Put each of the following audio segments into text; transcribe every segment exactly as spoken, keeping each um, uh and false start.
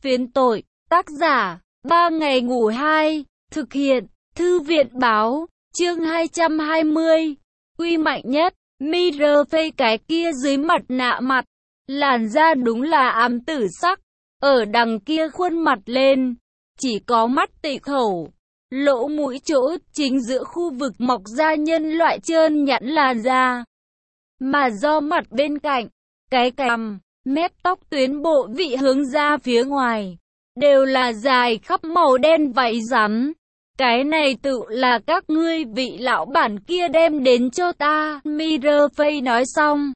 Phiến tội, tác giả, ba ngày ngủ hai, thực hiện, thư viện báo, chương hai trăm hai mươi, uy mạnh nhất, Mirror cái kia dưới mặt nạ mặt, làn da đúng là ám tử sắc, ở đằng kia khuôn mặt lên, chỉ có mắt tị khẩu, lỗ mũi chỗ chính giữa khu vực mọc ra nhân loại trơn nhẵn làn da, mà do mặt bên cạnh, cái cằm, mép tóc tuyến bộ vị hướng ra phía ngoài, đều là dài khắp màu đen váy rắn. Cái này tự là các ngươi vị lão bản kia đem đến cho ta, Mirror nói xong.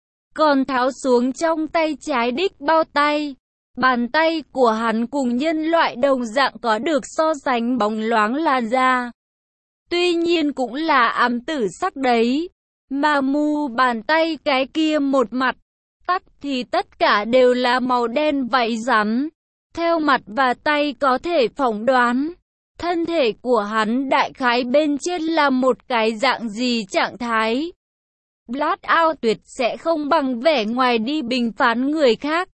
Còn tháo xuống trong tay trái đích bao tay. Bàn tay của hắn cùng nhân loại đồng dạng có được so sánh bóng loáng làn da. Tuy nhiên cũng là ám tử sắc đấy. Mà mu bàn tay cái kia một mặt, tắc thì tất cả đều là màu đen váy rắn. Theo mặt và tay có thể phỏng đoán, thân thể của hắn đại khái bên trên là một cái dạng gì trạng thái. Blackout tuyệt sẽ không bằng vẻ ngoài đi bình phán người khác.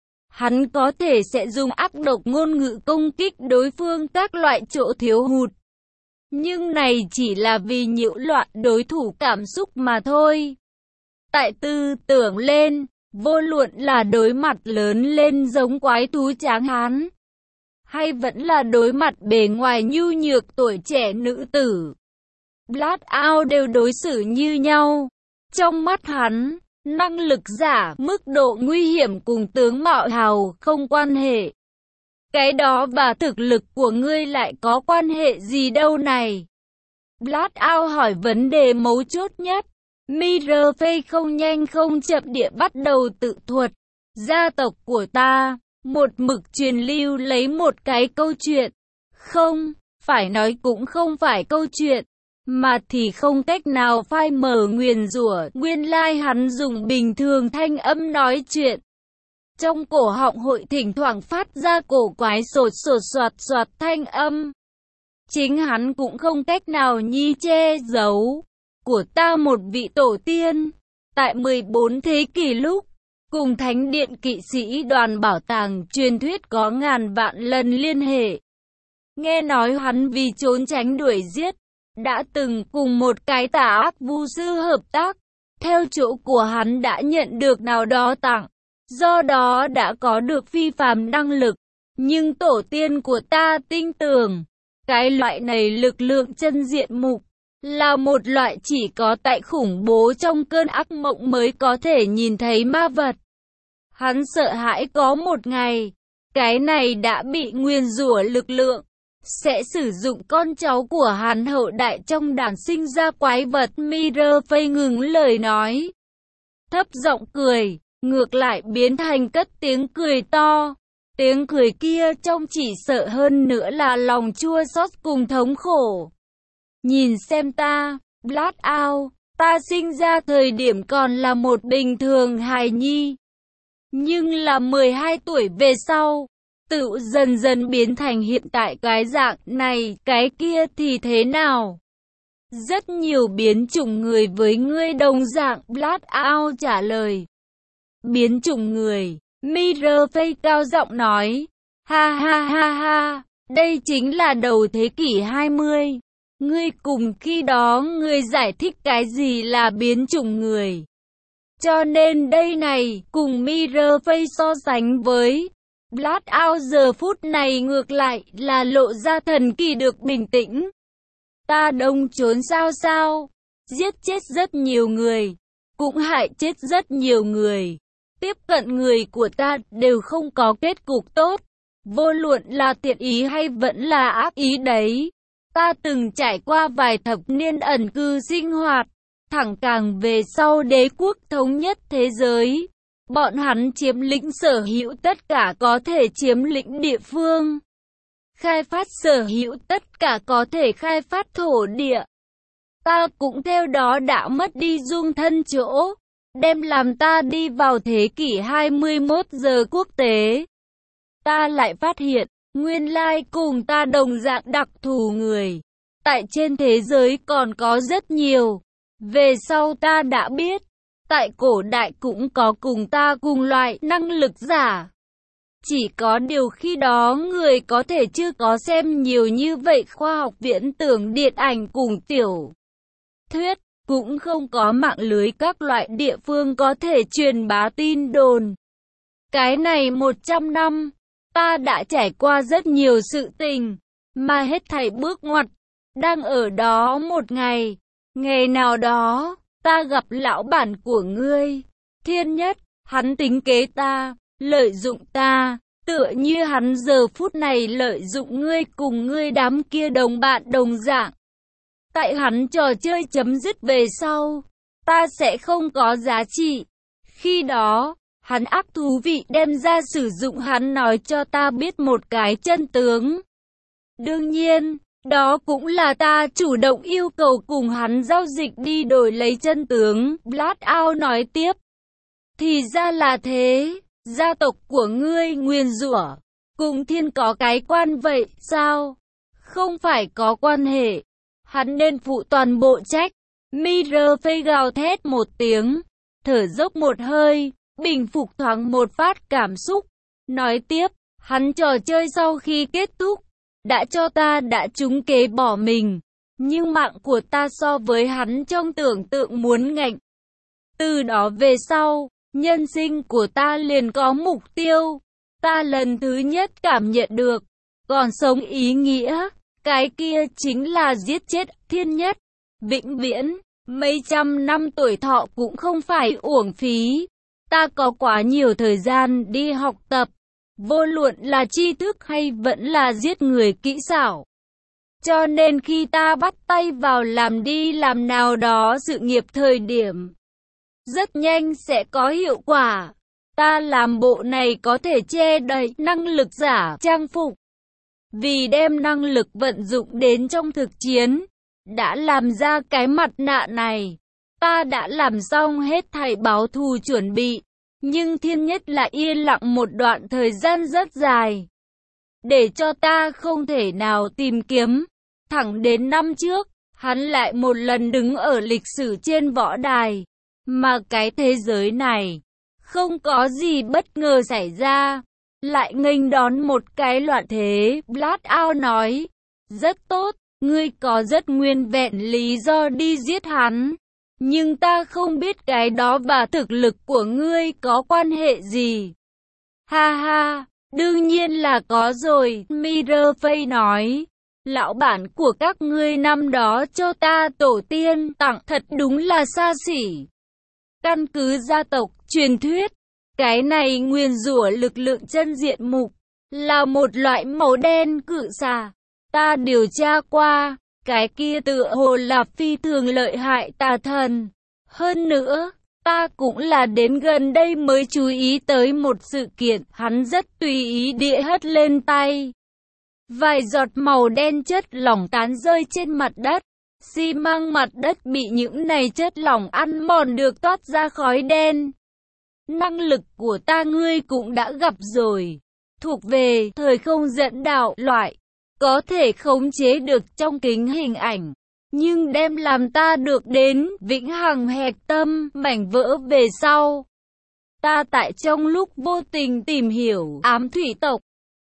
Hắn có thể sẽ dùng ác độc ngôn ngữ công kích đối phương các loại chỗ thiếu hụt. Nhưng này chỉ là vì nhiễu loạn đối thủ cảm xúc mà thôi. Tại tư tưởng lên, vô luận là đối mặt lớn lên giống quái thú tráng hán, hay vẫn là đối mặt bề ngoài nhu nhược tuổi trẻ nữ tử, Blackout đều đối xử như nhau. Trong mắt hắn, năng lực giả, mức độ nguy hiểm cùng tướng mạo hào không quan hệ. Cái đó và thực lực của ngươi lại có quan hệ gì đâu này? Blackout hỏi vấn đề mấu chốt nhất. Mirror không nhanh không chậm địa bắt đầu tự thuật. Gia tộc của ta, một mực truyền lưu lấy một cái câu chuyện. Không, phải nói cũng không phải câu chuyện, mà thì không cách nào phai mờ nguyền rủa. Nguyên lai hắn dùng bình thường thanh âm nói chuyện. Trong cổ họng hội thỉnh thoảng phát ra cổ quái sột sột soạt soạt thanh âm. Chính hắn cũng không cách nào nhi che giấu. Của ta một vị tổ tiên, tại mười bốn thế kỷ lúc, cùng thánh điện kỵ sĩ đoàn bảo tàng truyền thuyết có ngàn vạn lần liên hệ. Nghe nói hắn vì trốn tránh đuổi giết, đã từng cùng một cái tà ác vu sư hợp tác, theo chỗ của hắn đã nhận được nào đó tặng, do đó đã có được phi phàm năng lực. Nhưng tổ tiên của ta tin tưởng, cái loại này lực lượng chân diện mục, là một loại chỉ có tại khủng bố trong cơn ác mộng mới có thể nhìn thấy ma vật. Hắn sợ hãi có một ngày, cái này đã bị nguyền rủa lực lượng, sẽ sử dụng con cháu của hắn hậu đại trong đàn sinh ra quái vật. Mirror ngừng lời nói, thấp giọng cười, ngược lại biến thành cất tiếng cười to. Tiếng cười kia trông chỉ sợ hơn nữa là lòng chua xót cùng thống khổ. Nhìn xem ta, Blackout, ta sinh ra thời điểm còn là một bình thường hài nhi. Nhưng là mười hai tuổi về sau, tự dần dần biến thành hiện tại cái dạng này, cái kia thì thế nào? Rất nhiều biến chủng người với ngươi đồng dạng, Blackout trả lời. Biến chủng người, Mirror cao giọng nói, ha ha ha ha, đây chính là đầu thế kỷ hai mươi. Ngươi cùng khi đó ngươi giải thích cái gì là biến chủng người. Cho nên đây này, cùng Mirror so sánh với Blackout giờ phút này ngược lại là lộ ra thần kỳ được bình tĩnh. Ta đông trốn sao sao, giết chết rất nhiều người, cũng hại chết rất nhiều người. Tiếp cận người của ta đều không có kết cục tốt, vô luận là thiện ý hay vẫn là ác ý đấy. Ta từng trải qua vài thập niên ẩn cư sinh hoạt, thẳng càng về sau đế quốc thống nhất thế giới. Bọn hắn chiếm lĩnh sở hữu tất cả có thể chiếm lĩnh địa phương, khai phát sở hữu tất cả có thể khai phát thổ địa. Ta cũng theo đó đã mất đi dung thân chỗ, đem làm ta đi vào thế kỷ hai mươi mốt giờ quốc tế. Ta lại phát hiện, nguyên lai cùng ta đồng dạng đặc thù người, tại trên thế giới còn có rất nhiều. Về sau ta đã biết, tại cổ đại cũng có cùng ta cùng loại năng lực giả. Chỉ có điều khi đó người có thể chưa có xem nhiều như vậy khoa học viễn tưởng điện ảnh cùng tiểu thuyết, cũng không có mạng lưới các loại địa phương có thể truyền bá tin đồn. Cái này một trăm năm, ta đã trải qua rất nhiều sự tình, mà hết thảy bước ngoặt, đang ở đó một ngày, ngày nào đó, ta gặp lão bản của ngươi, Thiên Nhất, hắn tính kế ta, lợi dụng ta, tựa như hắn giờ phút này lợi dụng ngươi cùng ngươi đám kia đồng bạn đồng dạng. Tại hắn trò chơi chấm dứt về sau, ta sẽ không có giá trị. Khi đó, hắn ác thú vị đem ra sử dụng hắn nói cho ta biết một cái chân tướng. Đương nhiên, đó cũng là ta chủ động yêu cầu cùng hắn giao dịch đi đổi lấy chân tướng, Blackout nói tiếp. Thì ra là thế, gia tộc của ngươi nguyền rủa, cùng thiên có cái quan vậy, sao? Không phải có quan hệ, hắn nên phụ toàn bộ trách. Mirror gào thét một tiếng, thở dốc một hơi, bình phục thoáng một phát cảm xúc, nói tiếp, hắn trò chơi sau khi kết thúc, đã cho ta đã trúng kế bỏ mình, nhưng mạng của ta so với hắn trong tưởng tượng muốn ngạnh. Từ đó về sau, nhân sinh của ta liền có mục tiêu, ta lần thứ nhất cảm nhận được, còn sống ý nghĩa, cái kia chính là giết chết Thiên Nhất, vĩnh viễn, mấy trăm năm tuổi thọ cũng không phải uổng phí. Ta có quá nhiều thời gian đi học tập, vô luận là tri thức hay vẫn là giết người kỹ xảo. Cho nên khi ta bắt tay vào làm đi làm nào đó sự nghiệp thời điểm, rất nhanh sẽ có hiệu quả. Ta làm bộ này có thể che đậy năng lực giả trang phục. Vì đem năng lực vận dụng đến trong thực chiến, đã làm ra cái mặt nạ này. Ta đã làm xong hết thảy báo thù chuẩn bị, nhưng Thiên Nhất lại yên lặng một đoạn thời gian rất dài, để cho ta không thể nào tìm kiếm. Thẳng đến năm trước, hắn lại một lần đứng ở lịch sử trên võ đài, mà cái thế giới này, không có gì bất ngờ xảy ra, lại nghênh đón một cái loạn thế. Blackout nói, rất tốt, ngươi có rất nguyên vẹn lý do đi giết hắn. Nhưng ta không biết cái đó và thực lực của ngươi có quan hệ gì. Ha ha, đương nhiên là có rồi, Mirror nói. Lão bản của các ngươi năm đó cho ta tổ tiên tặng thật đúng là xa xỉ. Căn cứ gia tộc, truyền thuyết, cái này nguyền rủa lực lượng chân diện mục, là một loại màu đen cự xà. Ta điều tra qua. Cái kia tựa hồ là phi thường lợi hại tà thần. Hơn nữa, ta cũng là đến gần đây mới chú ý tới một sự kiện, hắn rất tùy ý địa hất lên tay. Vài giọt màu đen chất lỏng tán rơi trên mặt đất. Xi măng mặt đất bị những này chất lỏng ăn mòn được toát ra khói đen. Năng lực của ta ngươi cũng đã gặp rồi. Thuộc về thời không dẫn đạo loại. Có thể khống chế được trong kính hình ảnh, nhưng đem làm ta được đến vĩnh hằng hạch tâm mảnh vỡ về sau. Ta tại trong lúc vô tình tìm hiểu ám thủy tộc.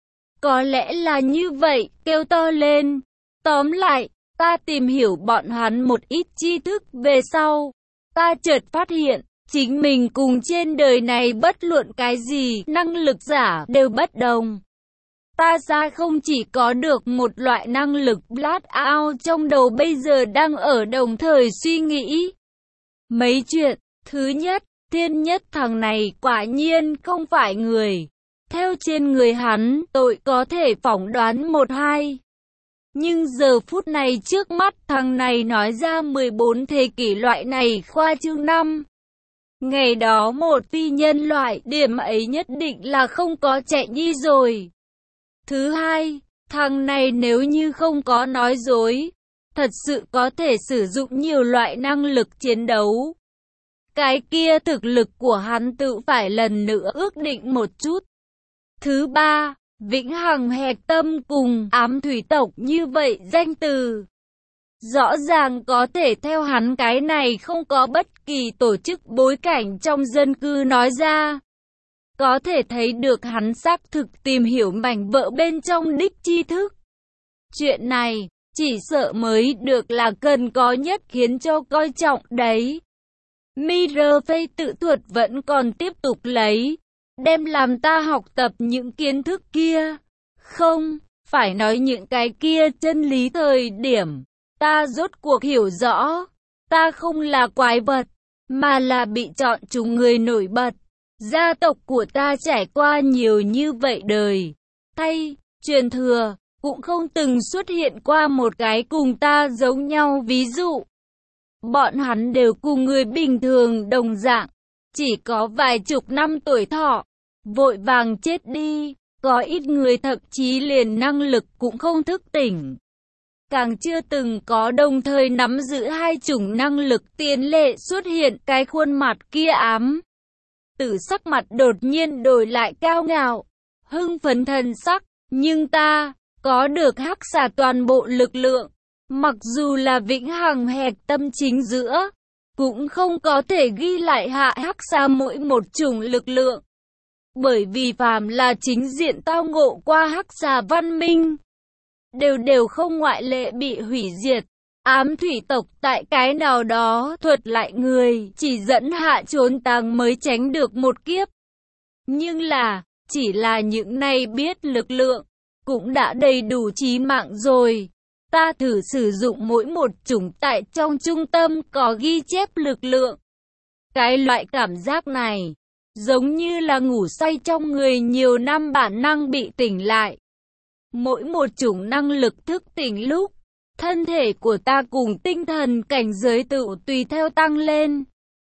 Có lẽ là như vậy, kêu to lên. Tóm lại, ta tìm hiểu bọn hắn một ít tri thức về sau. Ta chợt phát hiện, chính mình cùng trên đời này bất luận cái gì, năng lực giả đều bất đồng. Ta ra không chỉ có được một loại năng lực Blackout trong đầu bây giờ đang ở đồng thời suy nghĩ mấy chuyện. Thứ nhất, Thiên Nhất thằng này quả nhiên không phải người. Theo trên người hắn, tội có thể phỏng đoán một hai. Nhưng giờ phút này trước mắt thằng này nói ra mười bốn thế kỷ loại này khoa trương năm. Ngày đó một phi nhân loại, điểm ấy nhất định là không có chạy nhi rồi. Thứ hai, thằng này nếu như không có nói dối, thật sự có thể sử dụng nhiều loại năng lực chiến đấu. Cái kia thực lực của hắn tự phải lần nữa ước định một chút. Thứ ba, vĩnh hằng hạch tâm cùng ám thủy tộc như vậy danh từ. Rõ ràng có thể theo hắn cái này không có bất kỳ tổ chức bối cảnh trong dân cư nói ra. Có thể thấy được hắn xác thực tìm hiểu mảnh vỡ bên trong đích tri thức. Chuyện này, chỉ sợ mới được là cần có nhất khiến cho coi trọng đấy. Mirror tự thuật vẫn còn tiếp tục lấy, đem làm ta học tập những kiến thức kia. Không, phải nói những cái kia chân lý thời điểm, ta rốt cuộc hiểu rõ, ta không là quái vật, mà là bị chọn chúng người nổi bật. Gia tộc của ta trải qua nhiều như vậy đời, thay, truyền thừa, cũng không từng xuất hiện qua một cái cùng ta giống nhau ví dụ. Bọn hắn đều cùng người bình thường đồng dạng, chỉ có vài chục năm tuổi thọ, vội vàng chết đi, có ít người thậm chí liền năng lực cũng không thức tỉnh. Càng chưa từng có đồng thời nắm giữ hai chủng năng lực tiền lệ xuất hiện cái khuôn mặt kia ám. Tử sắc mặt đột nhiên đổi lại cao ngạo, hưng phấn thần sắc, nhưng ta có được hắc xà toàn bộ lực lượng, mặc dù là vĩnh hằng hẹp tâm chính giữa, cũng không có thể ghi lại hạ hắc xà mỗi một chủng lực lượng. Bởi vì phàm là chính diện tao ngộ qua hắc xà văn minh, đều đều không ngoại lệ bị hủy diệt. Ám thủy tộc tại cái nào đó thuật lại người, chỉ dẫn hạ trốn tàng mới tránh được một kiếp. Nhưng là, chỉ là những này biết lực lượng, cũng đã đầy đủ chí mạng rồi. Ta thử sử dụng mỗi một chủng tại trong trung tâm có ghi chép lực lượng. Cái loại cảm giác này, giống như là ngủ say trong người nhiều năm bản năng bị tỉnh lại. Mỗi một chủng năng lực thức tỉnh lúc, thân thể của ta cùng tinh thần cảnh giới tự tùy theo tăng lên.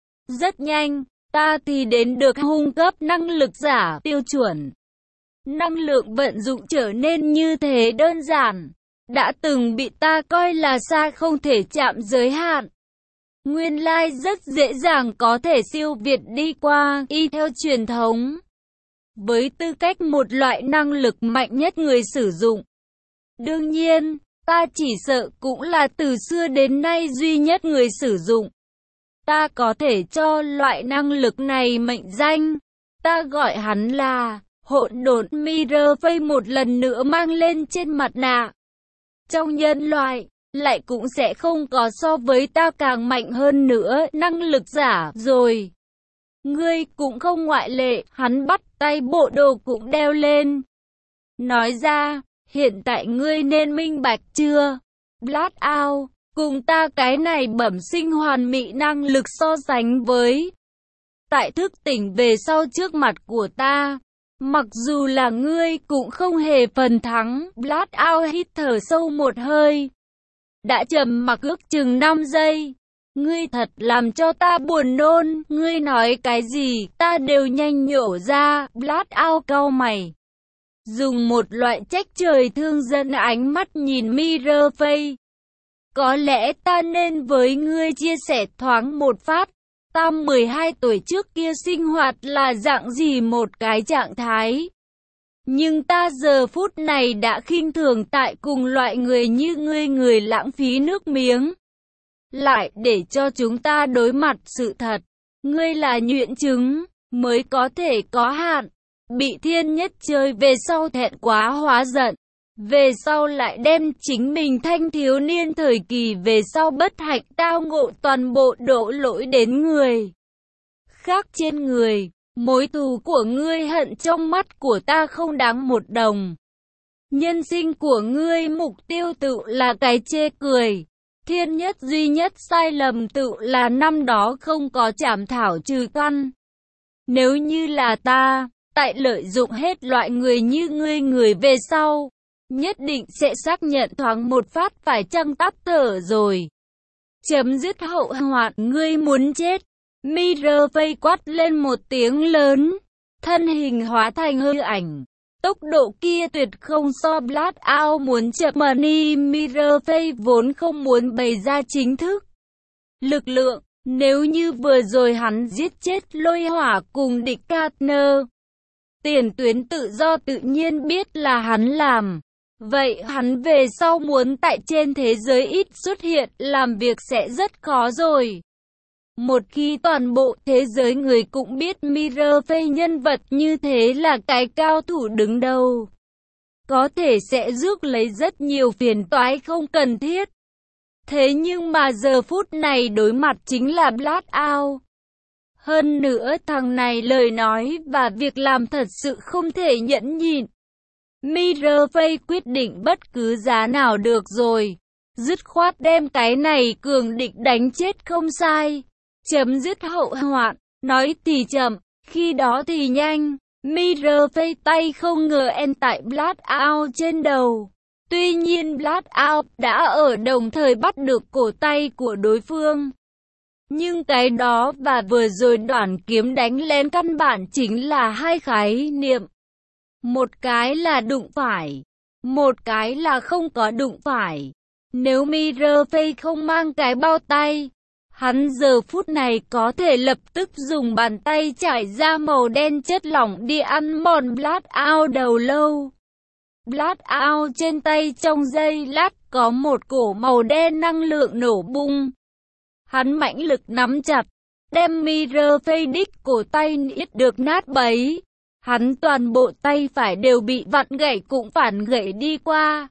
Rất nhanh, ta thì đến được hung cấp năng lực giả tiêu chuẩn. Năng lượng vận dụng trở nên như thế đơn giản, đã từng bị ta coi là xa không thể chạm giới hạn. Nguyên lai rất dễ dàng có thể siêu việt đi qua y theo truyền thống. Với tư cách một loại năng lực mạnh nhất người sử dụng. Đương nhiên, ta chỉ sợ cũng là từ xưa đến nay duy nhất người sử dụng. Ta có thể cho loại năng lực này mệnh danh. Ta gọi hắn là hỗn độn Mirror Face một lần nữa mang lên trên mặt nạ. Trong nhân loại, lại cũng sẽ không có so với ta càng mạnh hơn nữa năng lực giả rồi. Ngươi cũng không ngoại lệ, hắn bắt tay bộ đồ cũng đeo lên. Nói ra, hiện tại ngươi nên minh bạch chưa? Blast out, cùng ta cái này bẩm sinh hoàn mỹ năng lực so sánh với. Tại thức tỉnh về sau trước mặt của ta, mặc dù là ngươi cũng không hề phần thắng. Blast out hít thở sâu một hơi. Đã trầm mặc ước chừng năm giây. Ngươi thật làm cho ta buồn nôn, ngươi nói cái gì, ta đều nhanh nhổ ra. Blast out cau mày. Dùng một loại trách trời thương dân ánh mắt nhìn Mirror Face. Có lẽ ta nên với ngươi chia sẻ thoáng một phát. Ta mười hai tuổi trước kia sinh hoạt là dạng gì một cái trạng thái. Nhưng ta giờ phút này đã khinh thường tại cùng loại người như ngươi người lãng phí nước miếng. Lại để cho chúng ta đối mặt sự thật. Ngươi là nhuyễn trứng, mới có thể có hạn. Bị thiên nhất chơi về sau thẹn quá hóa giận. Về sau lại đem chính mình thanh thiếu niên thời kỳ về sau bất hạnh tao ngộ toàn bộ đổ lỗi đến người khác trên người. Mối thù của ngươi hận trong mắt của ta không đáng một đồng. Nhân sinh của ngươi mục tiêu tự là cái chê cười. Thiên nhất duy nhất sai lầm tự là năm đó không có trảm thảo trừ căn. Nếu như là ta, tại lợi dụng hết loại người như ngươi người về sau, nhất định sẽ xác nhận thoáng một phát phải chăng tắt thở rồi. Chấm dứt hậu hoạn, ngươi muốn chết. Mirror Face quát lên một tiếng lớn, thân hình hóa thành hư ảnh. Tốc độ kia tuyệt không so Blast out muốn chậm Money. Mirror Face vốn không muốn bày ra chính thức lực lượng, nếu như vừa rồi hắn giết chết Lôi Hỏa cùng địch Gardner. Tiền tuyến tự do tự nhiên biết là hắn làm. Vậy hắn về sau muốn tại trên thế giới ít xuất hiện, làm việc sẽ rất khó rồi. Một khi toàn bộ thế giới người cũng biết Mirrorface nhân vật như thế là cái cao thủ đứng đầu, có thể sẽ rước lấy rất nhiều phiền toái không cần thiết. Thế nhưng mà giờ phút này đối mặt chính là Blackout. Hơn nữa thằng này lời nói và việc làm thật sự không thể nhẫn nhịn. Mirrorface quyết định bất cứ giá nào được rồi. Dứt khoát đem cái này cường địch đánh chết không sai. Chấm dứt hậu hoạn. Nói thì chậm, khi đó thì nhanh. Mirrorface tay không ngờ en tại Blackout trên đầu. Tuy nhiên Blackout đã ở đồng thời bắt được cổ tay của đối phương. Nhưng cái đó và vừa rồi đoạn kiếm đánh lén căn bản chính là hai khái niệm. Một cái là đụng phải, một cái là không có đụng phải. Nếu Mirrorface không mang cái bao tay, hắn giờ phút này có thể lập tức dùng bàn tay trải ra màu đen chất lỏng đi ăn mòn Blackout đầu lâu. Blackout trên tay trong giây lát có một cổ màu đen năng lượng nổ bung. Hắn mãnh lực nắm chặt, đem Mirrorface đích cổ tay niết được nát bấy. Hắn toàn bộ tay phải đều bị vặn gãy cũng phản gãy đi qua.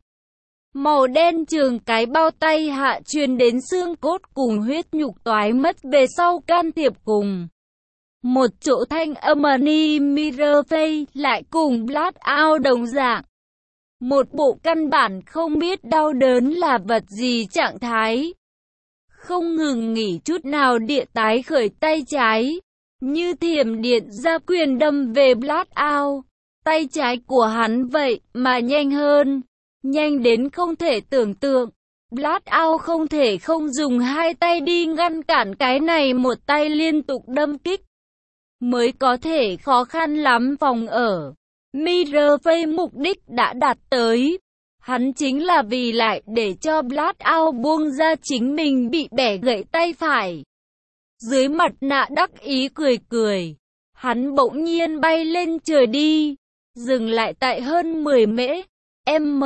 Màu đen trường cái bao tay hạ truyền đến xương cốt cùng huyết nhục toái mất về sau can thiệp cùng. Một chỗ thanh âm ni Mirrorface lại cùng Blackout đồng dạng. Một bộ căn bản không biết đau đớn là vật gì trạng thái. Không ngừng nghỉ chút nào địa tái khởi tay trái. Như thiểm điện ra quyền đâm về Blackout. Tay trái của hắn vậy mà nhanh hơn. Nhanh đến không thể tưởng tượng. Blackout không thể không dùng hai tay đi ngăn cản cái này một tay liên tục đâm kích. Mới có thể khó khăn lắm phòng ở. Mirrorface mục đích đã đạt tới. Hắn chính là vì lại để cho Blackout buông ra chính mình bị bẻ gãy tay phải. Dưới mặt nạ đắc ý cười cười. Hắn bỗng nhiên bay lên trời đi. Dừng lại tại hơn mười mễ. M.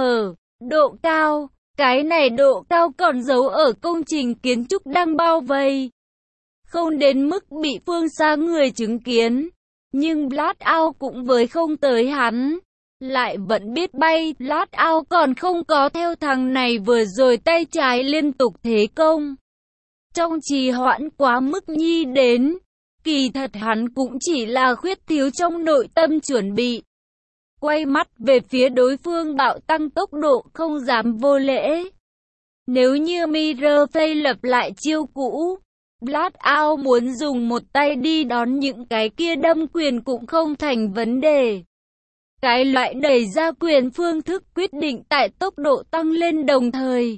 Độ cao. Cái này độ cao còn giấu ở công trình kiến trúc đang bao vây. Không đến mức bị phương xa người chứng kiến. Nhưng Blackout cũng với không tới hắn. Lại vẫn biết bay. Blackout còn không có theo thằng này vừa rồi tay trái liên tục thế công. Trong trì hoãn quá mức nhi đến. Kỳ thật hắn cũng chỉ là khuyết thiếu trong nội tâm chuẩn bị. Quay mắt về phía đối phương bạo tăng tốc độ không dám vô lễ. Nếu như Mirrorface lập lại chiêu cũ, Blackout muốn dùng một tay đi đón những cái kia đâm quyền cũng không thành vấn đề. Cái loại đẩy ra quyền phương thức quyết định tại tốc độ tăng lên đồng thời.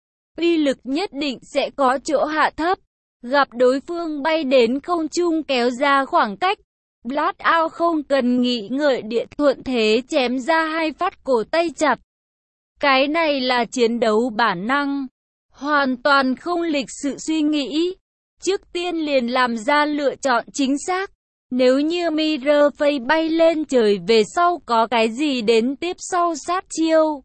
Uy lực nhất định sẽ có chỗ hạ thấp. Gặp đối phương bay đến không trung kéo ra khoảng cách. Blackout không cần nghĩ ngợi địa thuận thế chém ra hai phát cổ tay chặt. Cái này là chiến đấu bản năng. Hoàn toàn không lịch sự suy nghĩ. Trước tiên liền làm ra lựa chọn chính xác. Nếu như Mirrorface bay lên trời về sau có cái gì đến tiếp sau sát chiêu.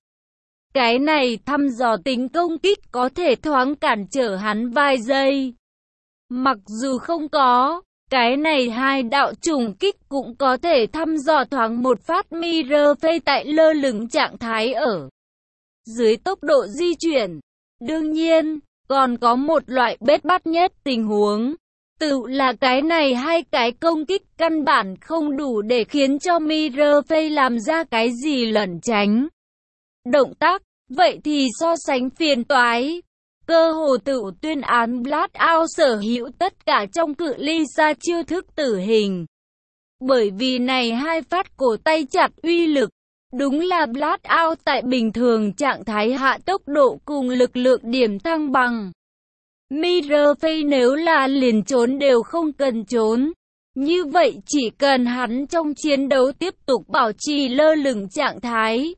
Cái này thăm dò tính công kích có thể thoáng cản trở hắn vài giây. Mặc dù không có, cái này hai đạo trùng kích cũng có thể thăm dò thoáng một phát Mirrorface tại lơ lửng trạng thái ở dưới tốc độ di chuyển. Đương nhiên, còn có một loại bết bát nhất tình huống. Tự là cái này hai cái công kích căn bản không đủ để khiến cho Mirrorface làm ra cái gì lẩn tránh động tác, vậy thì so sánh phiền toái. Cơ hồ tự tuyên án Blackout sở hữu tất cả trong cự ly xa chiêu thức tử hình. Bởi vì này hai phát cổ tay chặt uy lực, đúng là Blackout tại bình thường trạng thái hạ tốc độ cùng lực lượng điểm thăng bằng. Mirrorface nếu là liền trốn đều không cần trốn. Như vậy chỉ cần hắn trong chiến đấu tiếp tục bảo trì lơ lửng trạng thái.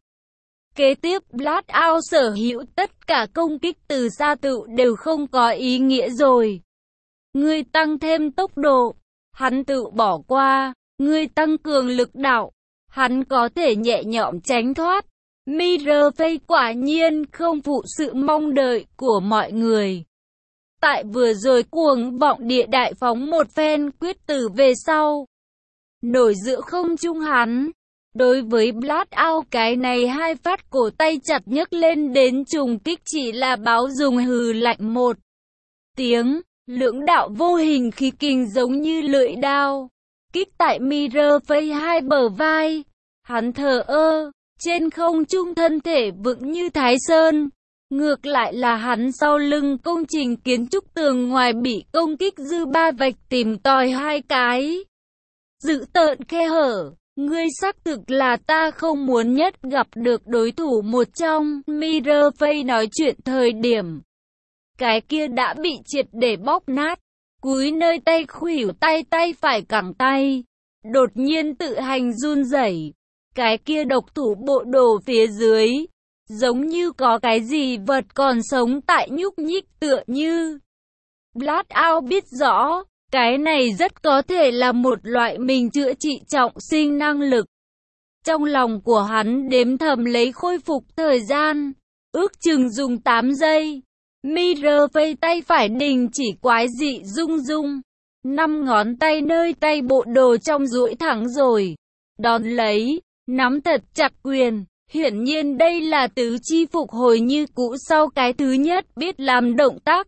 Kế tiếp Blackout sở hữu tất cả công kích từ xa tự đều không có ý nghĩa rồi. Ngươi tăng thêm tốc độ, hắn tự bỏ qua. Ngươi tăng cường lực đạo, hắn có thể nhẹ nhõm tránh thoát. Mirrorface quả nhiên không phụ sự mong đợi của mọi người. tại vừa rồi cuồng vọng địa đại phóng một phen quyết tử về sau. Nổi giữa không trung hắn. Đối với Blackout cái này hai phát cổ tay chặt nhấc lên đến trùng kích chỉ là báo dùng hừ lạnh một tiếng, lưỡng đạo vô hình khí kình giống như lưỡi đao, kích tại Mirrorface hai bờ vai. Hắn thờ ơ, trên không trung thân thể vững như Thái Sơn. Ngược lại là hắn sau lưng công trình kiến trúc tường ngoài bị công kích dư ba vạch tìm tòi hai cái. Dự tợn khe hở, ngươi xác thực là ta không muốn nhất gặp được đối thủ một trong. Mirrorface nói chuyện thời điểm. Cái kia đã bị triệt để bóp nát, cúi nơi tay khuỷu tay tay phải cẳng tay. Đột nhiên tự hành run rẩy. Cái kia độc thủ bộ đồ phía dưới. Giống như có cái gì vật còn sống tại nhúc nhích tựa như. Blackout biết rõ, cái này rất có thể là một loại mình chữa trị trọng sinh năng lực. Trong lòng của hắn đếm thầm lấy khôi phục thời gian, ước chừng dùng tám giây. Mirrorface tay phải đình chỉ quái dị rung rung. Năm ngón tay nơi tay bộ đồ trong duỗi thẳng rồi. Đón lấy, nắm thật chặt quyền. Hiển nhiên đây là tứ chi phục hồi như cũ sau cái thứ nhất biết làm động tác.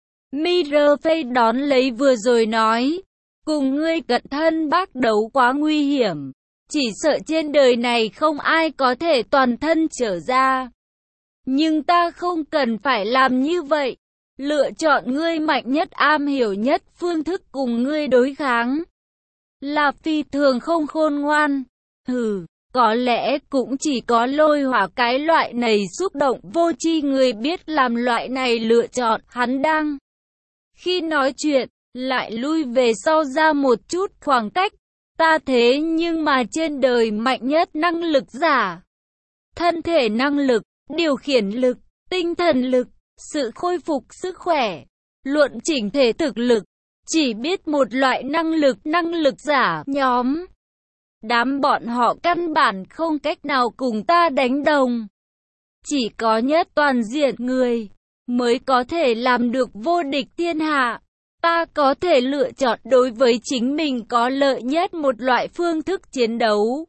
Mirrorface đón lấy vừa rồi nói, cùng ngươi cận thân bác đấu quá nguy hiểm, chỉ sợ trên đời này không ai có thể toàn thân trở ra. Nhưng ta không cần phải làm như vậy, lựa chọn ngươi mạnh nhất am hiểu nhất phương thức cùng ngươi đối kháng. Là phi thường không khôn ngoan, hừ. Có lẽ cũng chỉ có lôi hỏa cái loại này xúc động vô tri người biết làm loại này lựa chọn. Hắn đang khi nói chuyện, lại lui về sau ra một chút khoảng cách. Ta thế nhưng mà trên đời mạnh nhất năng lực giả. Thân thể năng lực, điều khiển lực, tinh thần lực, sự khôi phục sức khỏe, luận chỉnh thể thực lực. Chỉ biết một loại năng lực năng lực giả nhóm. Đám bọn họ căn bản không cách nào cùng ta đánh đồng. Chỉ có nhất toàn diện người mới có thể làm được vô địch thiên hạ. Ta có thể lựa chọn đối với chính mình có lợi nhất một loại phương thức chiến đấu.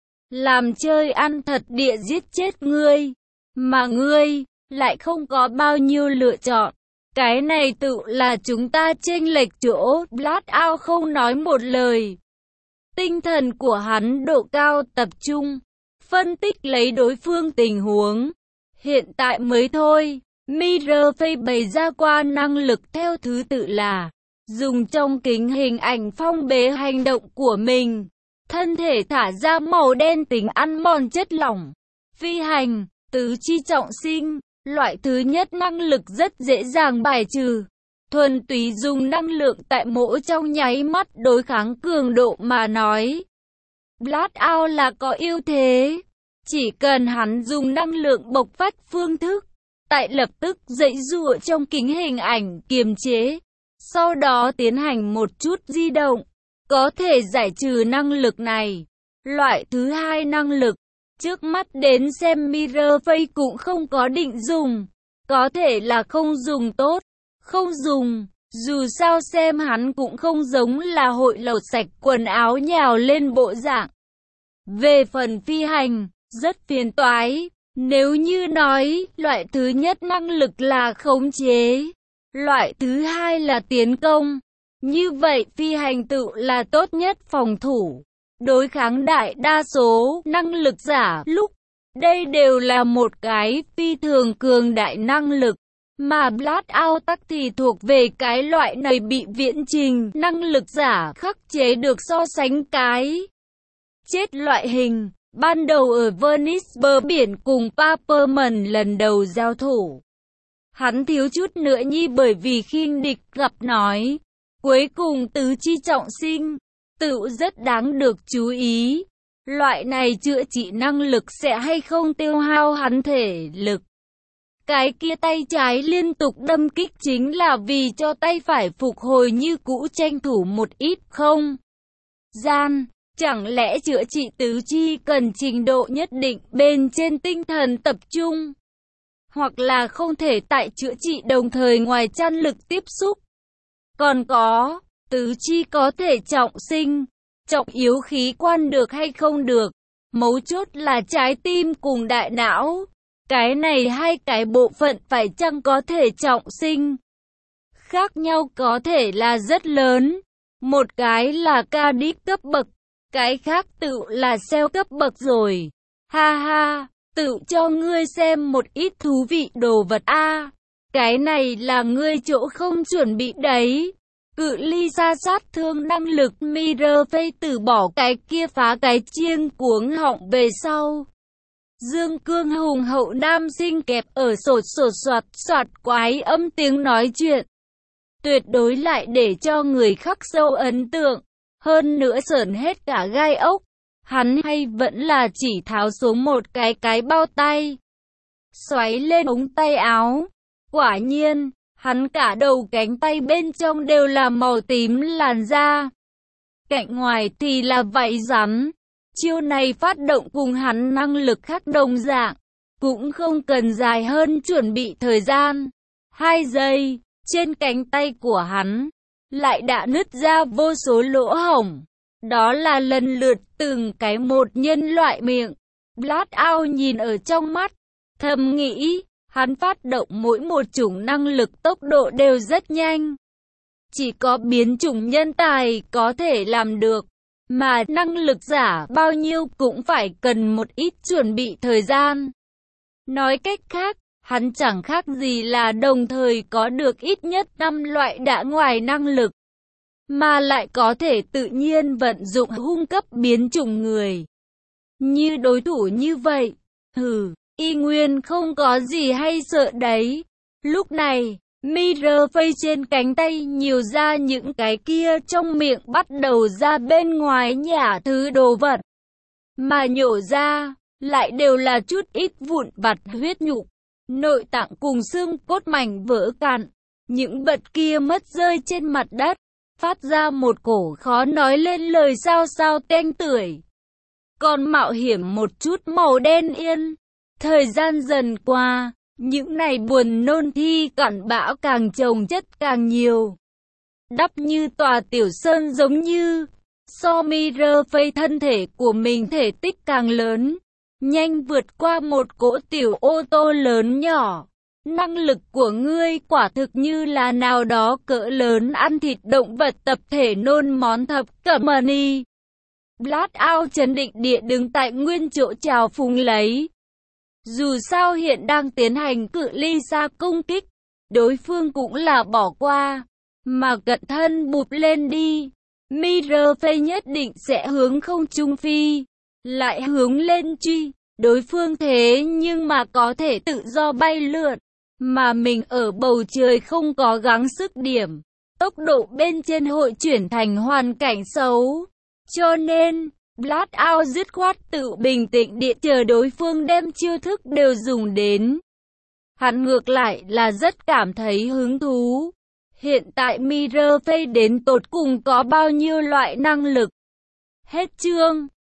Làm chơi ăn thật địa giết chết ngươi. Mà ngươi lại không có bao nhiêu lựa chọn. Cái này tự là chúng ta chênh lệch chỗ. Blackout không nói một lời. Tinh thần của hắn độ cao tập trung, phân tích lấy đối phương tình huống. Hiện tại mới thôi, Mirrorface bày ra qua năng lực theo thứ tự là dùng trong kính hình ảnh phong bế hành động của mình, thân thể thả ra màu đen tính ăn mòn chất lỏng, phi hành, tứ chi trọng sinh. Loại thứ nhất năng lực rất dễ dàng bài trừ. Thuần túy dùng năng lượng tại mỗi trong nháy mắt đối kháng cường độ mà nói. Blackout là có ưu thế. Chỉ cần hắn dùng năng lượng bộc phát phương thức, tại lập tức dãy giụa trong kính hình ảnh kiềm chế, sau đó tiến hành một chút di động, có thể giải trừ năng lực này. Loại thứ hai năng lực, trước mắt đến xem Mirrorface cũng không có định dùng, có thể là không dùng tốt. Không dùng, dù sao xem hắn cũng không giống là hội lột sạch quần áo nhào lên bộ dạng. Về phần phi hành, rất phiền toái. Nếu như nói, loại thứ nhất năng lực là khống chế, loại thứ hai là tiến công. Như vậy phi hành tự là tốt nhất phòng thủ. Đối kháng đại đa số năng lực giả lúc, đây đều là một cái phi thường cường đại năng lực. Mà Blackout tắc thì thuộc về cái loại này bị viễn trình năng lực giả khắc chế được so sánh cái chết loại hình. Ban đầu ở Venice bờ biển cùng Paperman lần đầu giao thủ, hắn thiếu chút nữa nhi bởi vì khinh địch gặp nói. Cuối cùng tứ chi trọng sinh, tự rất đáng được chú ý. Loại này chữa trị năng lực sẽ hay không tiêu hao hắn thể lực. Cái kia tay trái liên tục đâm kích chính là vì cho tay phải phục hồi như cũ, tranh thủ một ít không gian. Chẳng lẽ chữa trị tứ chi cần trình độ nhất định bên trên tinh thần tập trung? hoặc là không thể tại chữa trị đồng thời ngoài chăn lực tiếp xúc. Còn có, tứ chi có thể trọng sinh, trọng yếu khí quan được hay không được. Mấu chốt là trái tim cùng đại não. Cái này hai cái bộ phận phải chăng có thể trọng sinh. Khác nhau có thể là rất lớn. Một cái là cardiac cấp bậc, cái khác tự là cell cấp bậc rồi. Ha ha, tự cho ngươi xem một ít thú vị đồ vật a. Cái này là ngươi chỗ không chuẩn bị đấy. Cự ly xa sát thương năng lực Mirror Phase từ bỏ cái kia phá cái chiêng cuống họng về sau. Dương cương hùng hậu nam sinh kẹp ở sột sột soạt soạt quái âm tiếng nói chuyện. Tuyệt đối lại để cho người khắc sâu ấn tượng. Hơn nữa sởn hết cả gai ốc. Hắn hay vẫn là chỉ tháo xuống một cái cái bao tay. Xoáy lên ống tay áo. Quả nhiên, hắn cả đầu cánh tay bên trong đều là màu tím làn da. Cạnh ngoài thì là vảy rắn. Chiêu này phát động cùng hắn năng lực khác đồng dạng. Cũng không cần dài hơn chuẩn bị thời gian. Hai giây, trên cánh tay của hắn lại đã nứt ra vô số lỗ hổng. Đó là lần lượt từng cái một nhân loại miệng. Blackout nhìn ở trong mắt, thầm nghĩ, hắn phát động mỗi một chủng năng lực tốc độ đều rất nhanh. Chỉ có biến chủng nhân tài có thể làm được, mà năng lực giả bao nhiêu cũng phải cần một ít chuẩn bị thời gian. Nói cách khác, hắn chẳng khác gì là đồng thời có được ít nhất năm loại đã ngoài năng lực, mà lại có thể tự nhiên vận dụng hung cấp biến chủng người. Như đối thủ như vậy, hừ, y nguyên không có gì hay sợ đấy. Lúc này, Mirror Phase trên cánh tay nhiều ra những cái kia trong miệng bắt đầu ra bên ngoài nhả thứ đồ vật. Mà nhổ ra, lại đều là chút ít vụn vặt huyết nhục, nội tạng cùng xương cốt mảnh vỡ cạn. Những vật kia mất rơi trên mặt đất, phát ra một cổ khó nói lên lời sao sao tanh tưởi. Còn mạo hiểm một chút màu đen yên. Thời gian dần qua, những này buồn nôn thi cặn bã càng chồng chất càng nhiều. Đắp như tòa tiểu sơn giống như, so Mirror Phase thân thể của mình thể tích càng lớn, nhanh vượt qua một cỗ tiểu ô tô lớn nhỏ. Năng lực của ngươi quả thực như là nào đó cỡ lớn ăn thịt động vật tập thể nôn món thập cẩm mani. Blackout trấn định địa đứng tại nguyên chỗ chào phúng lấy. Dù sao hiện đang tiến hành cự ly xa công kích, đối phương cũng là bỏ qua, mà cận thân bụp lên đi. Mirror Phase nhất định sẽ hướng không trung phi, lại hướng lên truy. Đối phương thế nhưng mà có thể tự do bay lượn, mà mình ở bầu trời không có gắng sức điểm, tốc độ bên trên hội chuyển thành hoàn cảnh xấu. Cho nên, Blackout dứt khoát tự bình tĩnh địa chờ đối phương đem chiêu thức đều dùng đến. Hắn ngược lại là rất cảm thấy hứng thú. Hiện tại Mirror Phase đến tột cùng có bao nhiêu loại năng lực. Hết chương.